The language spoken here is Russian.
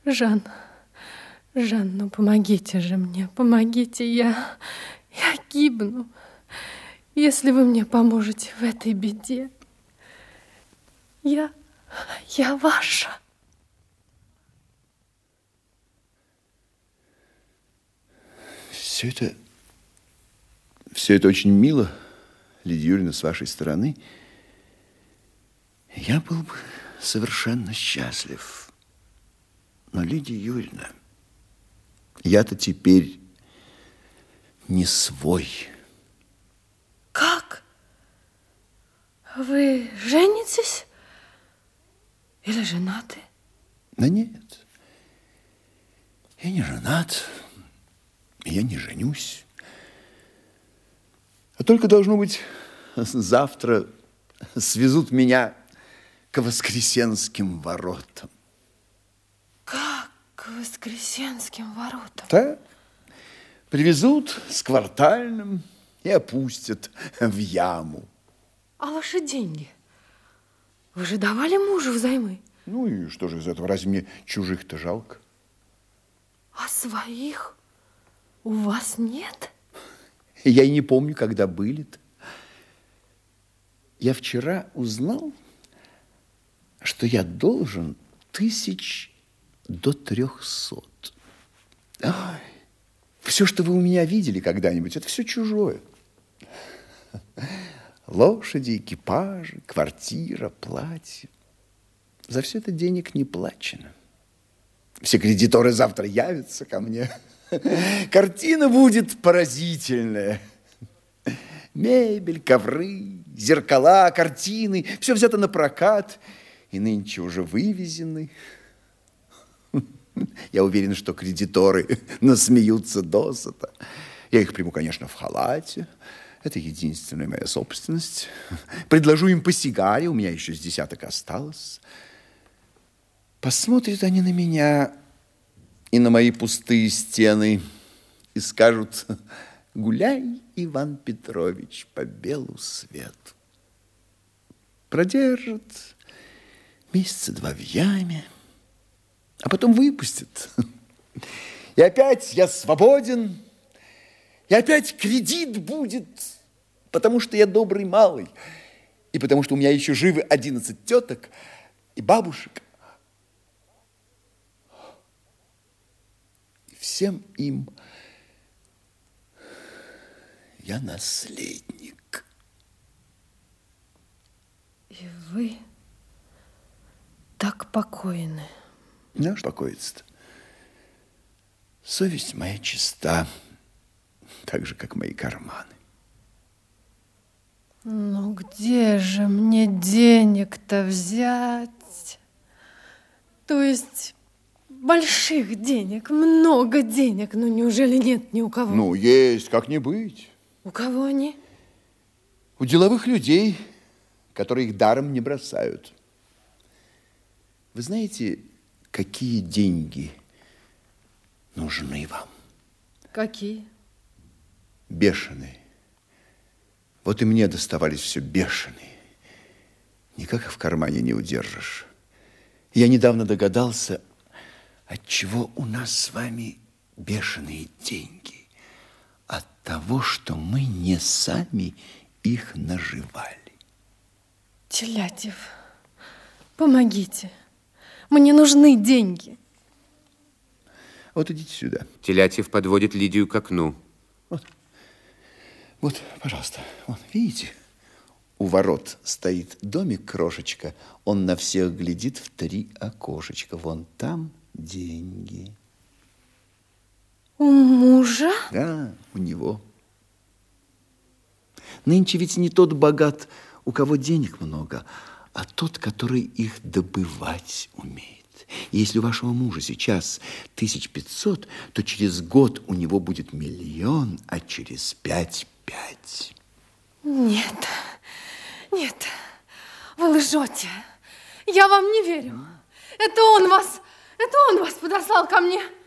Жан, Жан, ну помогите же мне, помогите, я гибну. Если вы мне поможете в этой беде, я ваша. Все это очень мило, Лидия Юрьевна, с вашей стороны. Я был бы совершенно счастлив. Но, Лидия Юрьевна, я-то теперь не свой. Как? Вы женитесь? Или женаты? Да нет, я не женат, я не женюсь. А только, должно быть, завтра свезут меня к Воскресенским воротам. Как к Воскресенским воротам? Да, привезут с квартальным и опустят в яму. А ваши деньги? Вы же давали мужу взаймы? Ну и что же из этого? Разве мне чужих-то жалко? А своих у вас нет? Я и не помню, когда были-то. Я вчера узнал, что я должен 1000 до 300. Ой, все, что вы у меня видели когда-нибудь, это все чужое. Лошади, экипажи, квартира, платье. За все это денег не плачено. Все кредиторы завтра явятся ко мне. Картина будет поразительная. Мебель, ковры, зеркала, картины. Все взято на прокат и нынче уже вывезены. Я уверен, что кредиторы насмеются досыта. Я их приму, конечно, в халате. Это единственная моя собственность. Предложу им по сигаре, у меня еще с десяток осталось. Посмотрят они на меня и на мои пустые стены и скажут: гуляй, Иван Петрович, по белу свету. Продержат месяца 2 в яме, а потом выпустят. И опять я свободен, и опять кредит будет, потому что я добрый малый, и потому что у меня еще живы 11 теток и бабушек. И всем им я наследник. И вы так покойны. Не успокоиться-то. Совесть моя чиста, так же, как мои карманы. Ну, где же мне денег-то взять? То есть больших денег, много денег. Ну, неужели нет ни у кого? Ну, есть, как не быть. У кого они? У деловых людей, которые их даром не бросают. Вы знаете, какие деньги нужны вам? Какие? Бешеные. Вот и мне доставались все бешеные. Никак их в кармане не удержишь. Я недавно догадался, отчего у нас с вами бешеные деньги. От того, что мы не сами их наживали. Телятьев, помогите. Мне нужны деньги. Вот идите сюда. Телятьев подводит Лидию к окну. Вот, пожалуйста, вон, видите? У ворот стоит домик крошечка. Он на всех глядит в 3 окошечка. Вон там деньги. У мужа? Да, у него. Нынче ведь не тот богат, у кого денег много, а тот, который их добывать умеет. И если у вашего мужа сейчас 1500, то через год у него будет 1 000 000, а через 5 – 5. Нет, нет, вы лжете. Я вам не верю. Это он вас подослал ко мне.